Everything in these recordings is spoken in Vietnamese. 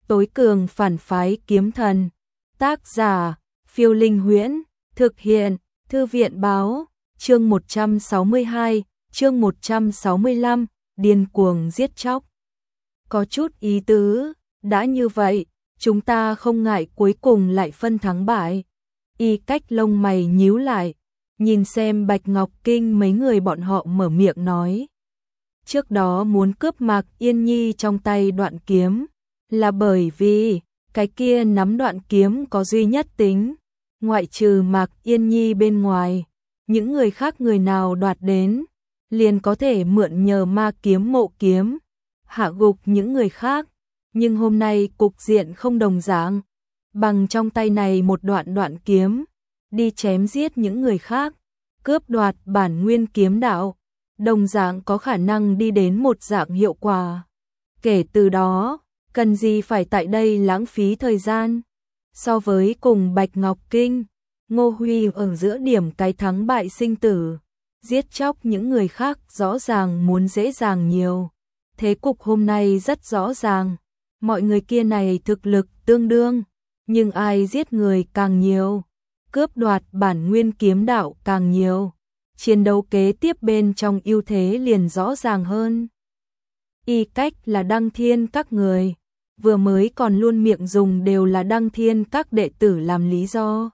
tối cường phản phái kiếm thần. Tác giả, Phiêu Linh Huyễn, thực hiện, Thư viện báo, chương 162, chương 165, điên cuồng giết chóc. Có chút ý tứ, đã như vậy, chúng ta không ngại cuối cùng lại phân thắng bại. Y Cách lông mày nhíu lại, nhìn xem Bạch Ngọc Kinh mấy người bọn họ mở miệng nói. Trước đó muốn cướp Mạc Yên Nhi trong tay đoạn kiếm, là bởi vì cái kia nắm đoạn kiếm có duy nhất tính, ngoại trừ Mạc Yên Nhi bên ngoài, những người khác người nào đoạt đến, liền có thể mượn nhờ ma kiếm mộ kiếm, hạ gục những người khác. Nhưng hôm nay cục diện không đồng dạng, bằng trong tay này một đoạn kiếm, đi chém giết những người khác, cướp đoạt bản nguyên kiếm đạo, đồng dạng có khả năng đi đến một dạng hiệu quả. Kể từ đó, cần gì phải tại đây lãng phí thời gian. So với cùng Bạch Ngọc Kinh, Ngô Huy ở giữa điểm cái thắng bại sinh tử, giết chóc những người khác rõ ràng muốn dễ dàng nhiều. Thế cục hôm nay rất rõ ràng, mọi người kia này thực lực tương đương, nhưng ai giết người càng nhiều, cướp đoạt bản nguyên kiếm đạo càng nhiều, chiến đấu kế tiếp bên trong ưu thế liền rõ ràng hơn. Y Cách là Đăng Thiên các người, vừa mới còn luôn miệng dùng đều là Đăng Thiên các đệ tử làm lý do.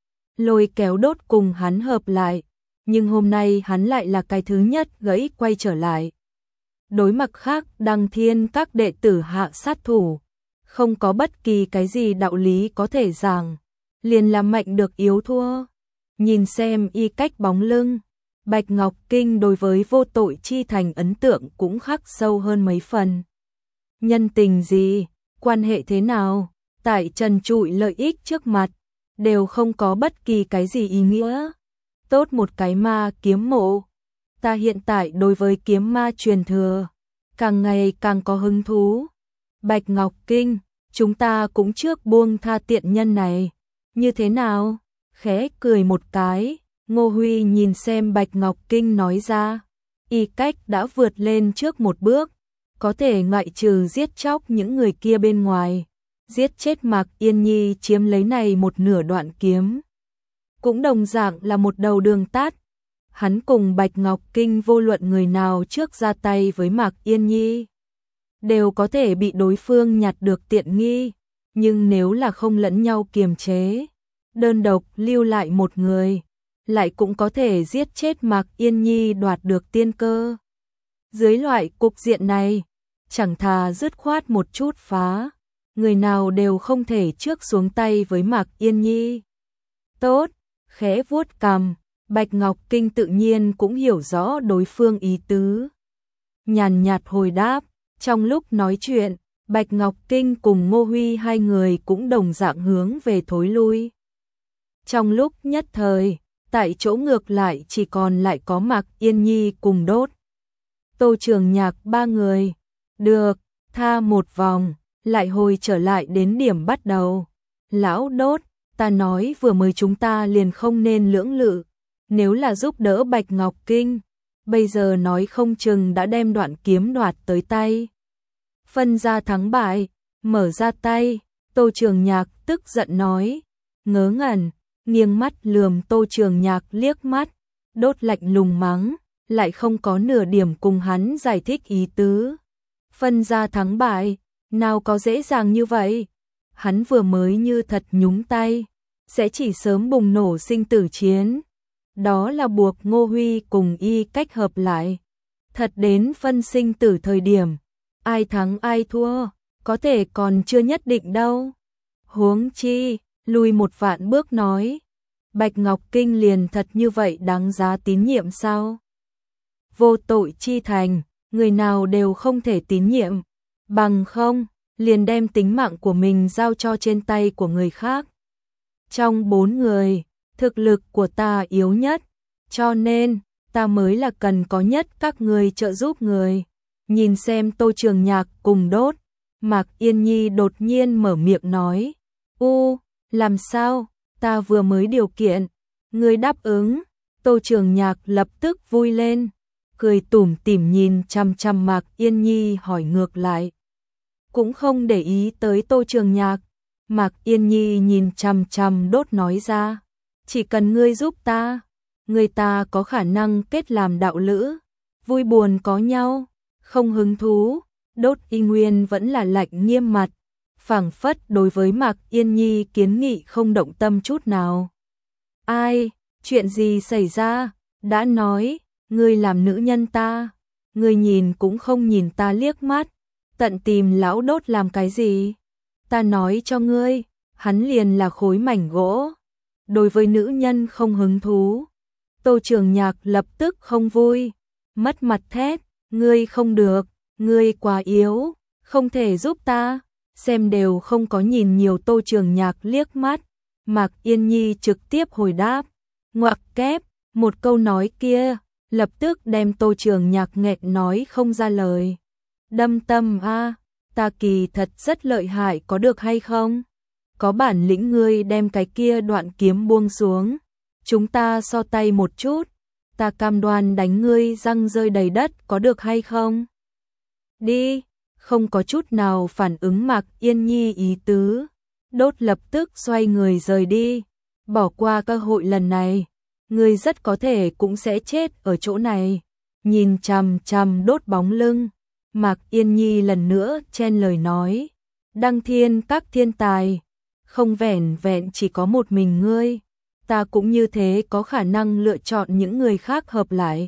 Lôi kéo Đốt cùng hắn hợp lại, nhưng hôm nay hắn lại là cái thứ nhất gãy quay trở lại. Đối mặt khác Đăng Thiên các đệ tử hạ sát thủ, không có bất kỳ cái gì đạo lý có thể giảng, liền làm mạnh được yếu thua. Nhìn xem Y Cách bóng lưng, Bạch Ngọc Kinh đối với Vô Tội Chi Thành ấn tượng cũng khắc sâu hơn mấy phần. Nhân tình gì, quan hệ thế nào, tại trần trụi lợi ích trước mặt, đều không có bất kỳ cái gì ý nghĩa. Tốt một cái ma kiếm mộ, ta hiện tại đối với kiếm ma truyền thừa, càng ngày càng có hứng thú. Bạch Ngọc Kinh, chúng ta cũng trước buông tha tiện nhân này, như thế nào? Khẽ cười một cái, Ngô Huy nhìn xem Bạch Ngọc Kinh nói ra. Y Cách đã vượt lên trước một bước, có thể ngoại trừ giết chóc những người kia bên ngoài, giết chết Mạc Yên Nhi chiếm lấy này một nửa đoạn kiếm, cũng đồng dạng là một đầu đường tắt. Hắn cùng Bạch Ngọc Kinh vô luận người nào trước ra tay với Mạc Yên Nhi, đều có thể bị đối phương nhặt được tiện nghi, nhưng nếu là không lẫn nhau kiềm chế, đơn độc lưu lại một người, lại cũng có thể giết chết Mạc Yên Nhi đoạt được tiên cơ. Dưới loại cục diện này, chẳng thà dứt khoát một chút phá, người nào đều không thể trước xuống tay với Mạc Yên Nhi. Tốt, khẽ vuốt cằm, Bạch Ngọc Kinh tự nhiên cũng hiểu rõ đối phương ý tứ. Nhàn nhạt hồi đáp, trong lúc nói chuyện, Bạch Ngọc Kinh cùng Ngô Huy hai người cũng đồng dạng hướng về thối lui. Trong lúc nhất thời, tại chỗ ngược lại chỉ còn lại có Mạc Yên Nhi cùng Đốt. Tô Trường Nhạc ba người, được, tha một vòng, lại hồi trở lại đến điểm bắt đầu. Lão Đốt, ta nói vừa mới chúng ta liền không nên lưỡng lự, nếu là giúp đỡ Bạch Ngọc Kinh, bây giờ nói không chừng đã đem đoạn kiếm đoạt tới tay. Phân ra thắng bại, mở ra tay, Tô Trường Nhạc tức giận nói, ngớ ngẩn, nghiêng mắt lườm Tô Trường Nhạc liếc mắt, Đốt lạnh lùng mắng, lại không có nửa điểm cùng hắn giải thích ý tứ. Phân ra thắng bại, nào có dễ dàng như vậy, hắn vừa mới như thật nhúng tay, sẽ chỉ sớm bùng nổ sinh tử chiến. Đó là buộc Ngô Huy cùng Y Cách hợp lại. Thật đến phân sinh tử thời điểm, ai thắng ai thua, có thể còn chưa nhất định đâu. Huống chi, lùi một vạn bước nói, Bạch Ngọc Kinh liền thật như vậy đáng giá tín nhiệm sao? Vô Tội Chi Thành, người nào đều không thể tín nhiệm, bằng không, liền đem tính mạng của mình giao cho trên tay của người khác. Trong 4 người, thực lực của ta yếu nhất, cho nên, ta mới là cần có nhất các người trợ giúp người. Nhìn xem Tô Trường Nhạc cùng Đốt, Mạc Yên Nhi đột nhiên mở miệng nói, làm sao, ta vừa mới điều kiện, người đáp ứng. Tô Trường Nhạc lập tức vui lên, cười tủm tỉm nhìn chằm chằm Mạc Yên Nhi hỏi ngược lại. cũng không để ý tới Tô Trường Nhạc. Mạc Yên Nhi nhìn chằm chằm Đốt nói ra, chỉ cần ngươi giúp ta, người ta có khả năng kết làm đạo lữ, vui buồn có nhau, không hứng thú. Đốt Y Nguyên vẫn là lạnh nghiêm mặt, phảng phất đối với Mạc Yên Nhi kiến nghị không động tâm chút nào. Ai, chuyện gì xảy ra, đã nói, ngươi làm nữ nhân ta, ngươi nhìn cũng không nhìn ta liếc mắt, tận tìm lão Đốt làm cái gì? Ta nói cho ngươi, hắn liền là khối mảnh gỗ, đối với nữ nhân không hứng thú. Tô Trường Nhạc lập tức không vui, mất mặt thét, ngươi không được, ngươi quá yếu, không thể giúp ta. Xem đều không có nhìn nhiều Tô Trường Nhạc liếc mắt, Mạc Yên Nhi trực tiếp hồi đáp, ngoặc kép, một câu nói kia, lập tức đem Tô Trường Nhạc nghẹn nói không ra lời. Đâm tâm a, ta kỳ thật rất lợi hại có được hay không? Có bản lĩnh ngươi đem cái kia đoạn kiếm buông xuống, chúng ta so tay một chút, ta cam đoan đánh ngươi răng rơi đầy đất có được hay không? Đi, không có chút nào phản ứng Mạc Yên Nhi ý tứ. Đốt lập tức xoay người rời đi, bỏ qua cơ hội lần này, ngươi rất có thể cũng sẽ chết ở chỗ này. Nhìn chằm chằm Đốt bóng lưng, Mạc Yên Nhi lần nữa chen lời nói, Đăng Thiên các thiên tài, không vẻn vẹn chỉ có một mình ngươi, ta cũng như thế có khả năng lựa chọn những người khác hợp lại.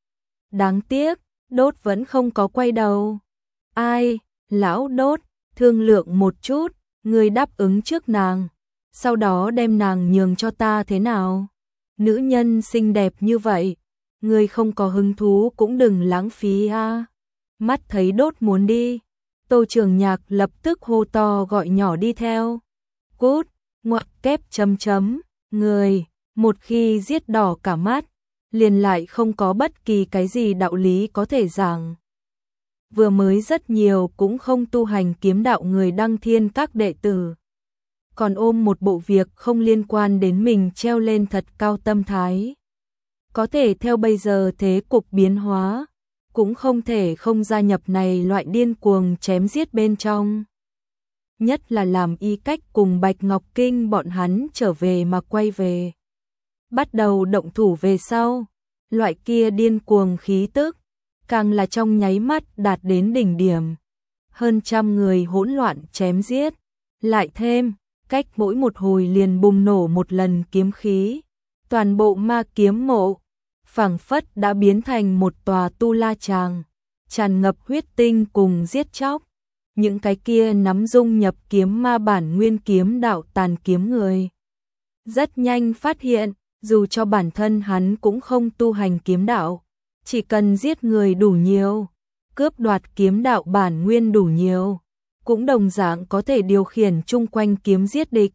Đáng tiếc, Đốt vẫn không có quay đầu. Ai, lão Đốt, thương lượng một chút, ngươi đáp ứng trước nàng, sau đó đem nàng nhường cho ta thế nào? Nữ nhân xinh đẹp như vậy, ngươi không có hứng thú cũng đừng lãng phí a. Mắt thấy Đốt muốn đi, Tô Trường Nhạc lập tức hô to gọi nhỏ đi theo. Cút, ngoặc kép chấm chấm, người, một khi giết đỏ cả mắt, liền lại không có bất kỳ cái gì đạo lý có thể giảng. Vừa mới rất nhiều cũng không tu hành kiếm đạo người Đăng Thiên các đệ tử, còn ôm một bộ việc không liên quan đến mình treo lên thật cao tâm thái. Có thể theo bây giờ thế cục biến hóa, cũng không thể không gia nhập này loại điên cuồng chém giết bên trong. Nhất là làm Y Cách cùng Bạch Ngọc Kinh bọn hắn trở về mà quay về. Bắt đầu động thủ về sau, loại kia điên cuồng khí tức, càng là trong nháy mắt đạt đến đỉnh điểm. Hơn trăm người hỗn loạn chém giết, lại thêm, cách mỗi một hồi liền bùng nổ một lần kiếm khí. Toàn bộ ma kiếm mộ, phảng phất đã biến thành một tòa tu la tràng, tràn ngập huyết tinh cùng giết chóc. Những cái kia nắm dung nhập kiếm ma bản nguyên kiếm đạo tàn kiếm người. Rất nhanh phát hiện, dù cho bản thân hắn cũng không tu hành kiếm đạo, chỉ cần giết người đủ nhiều, cướp đoạt kiếm đạo bản nguyên đủ nhiều, cũng đồng dạng có thể điều khiển chung quanh kiếm giết địch.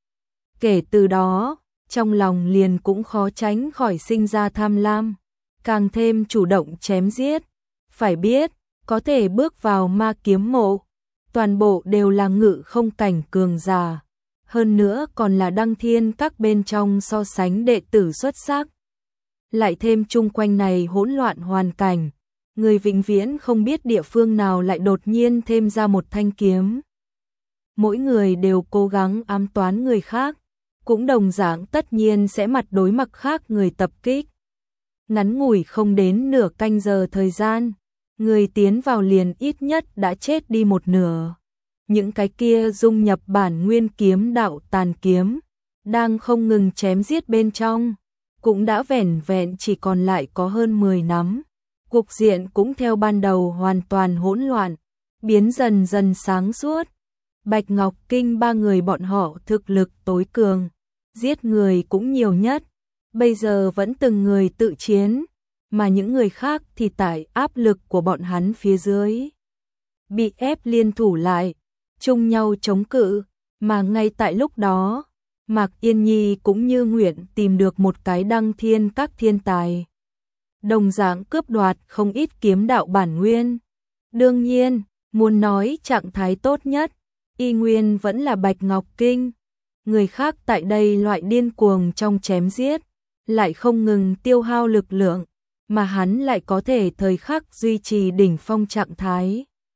Kể từ đó, trong lòng liền cũng khó tránh khỏi sinh ra tham lam, càng thêm chủ động chém giết. Phải biết, có thể bước vào ma kiếm mộ, toàn bộ đều là ngự không cảnh cường giả, hơn nữa còn là Đăng Thiên các bên trong so sánh đệ tử xuất sắc. Lại thêm chung quanh này hỗn loạn hoàn cảnh, người vĩnh viễn không biết địa phương nào lại đột nhiên thêm ra một thanh kiếm. Mỗi người đều cố gắng ám toán người khác, cũng đồng dạng tất nhiên sẽ mặt đối mặt khác người tập kích. Ngắn ngủi không đến nửa canh giờ thời gian, người tiến vào liền ít nhất đã chết đi một nửa. Những cái kia dung nhập bản nguyên kiếm đạo tàn kiếm, đang không ngừng chém giết bên trong, cũng đã vẻn vẹn chỉ còn lại có hơn 10 nắm. Cục diện cũng theo ban đầu hoàn toàn hỗn loạn, biến dần dần sáng suốt. Bạch Ngọc Kinh ba người bọn họ thực lực tối cường, giết người cũng nhiều nhất, bây giờ vẫn từng người tự chiến, mà những người khác thì tại áp lực của bọn hắn phía dưới, bị ép liên thủ lại, chung nhau chống cự, mà ngay tại lúc đó, Mạc Yên Nhi cũng như nguyện tìm được một cái Đăng Thiên các thiên tài. Đồng dạng cướp đoạt không ít kiếm đạo bản nguyên. Đương nhiên, muốn nói trạng thái tốt nhất, y nguyên vẫn là Bạch Ngọc Kinh. Người khác tại đây loại điên cuồng trong chém giết, lại không ngừng tiêu hao lực lượng, mà hắn lại có thể thời khắc duy trì đỉnh phong trạng thái.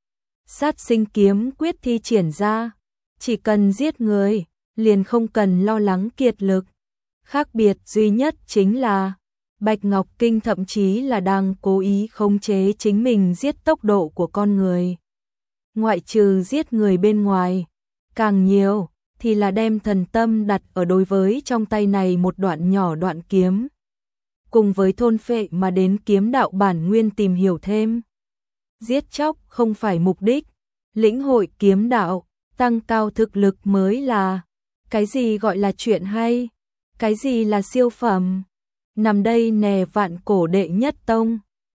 Sát sinh kiếm quyết thi triển ra, chỉ cần giết người, liền không cần lo lắng kiệt lực. Khác biệt duy nhất chính là Bạch Ngọc Kinh thậm chí là đang cố ý khống chế chính mình giết tốc độ của con người. Ngoại trừ giết người bên ngoài, càng nhiều thì là đem thần tâm đặt ở đối với trong tay này một đoạn nhỏ đoạn kiếm. Cùng với thôn phệ mà đến kiếm đạo bản nguyên tìm hiểu thêm. Giết chóc không phải mục đích, lĩnh hội kiếm đạo, tăng cao thực lực mới là. Cái gì gọi là chuyện hay? Cái gì là siêu phẩm? Nằm đây nè vạn cổ đệ nhất tông.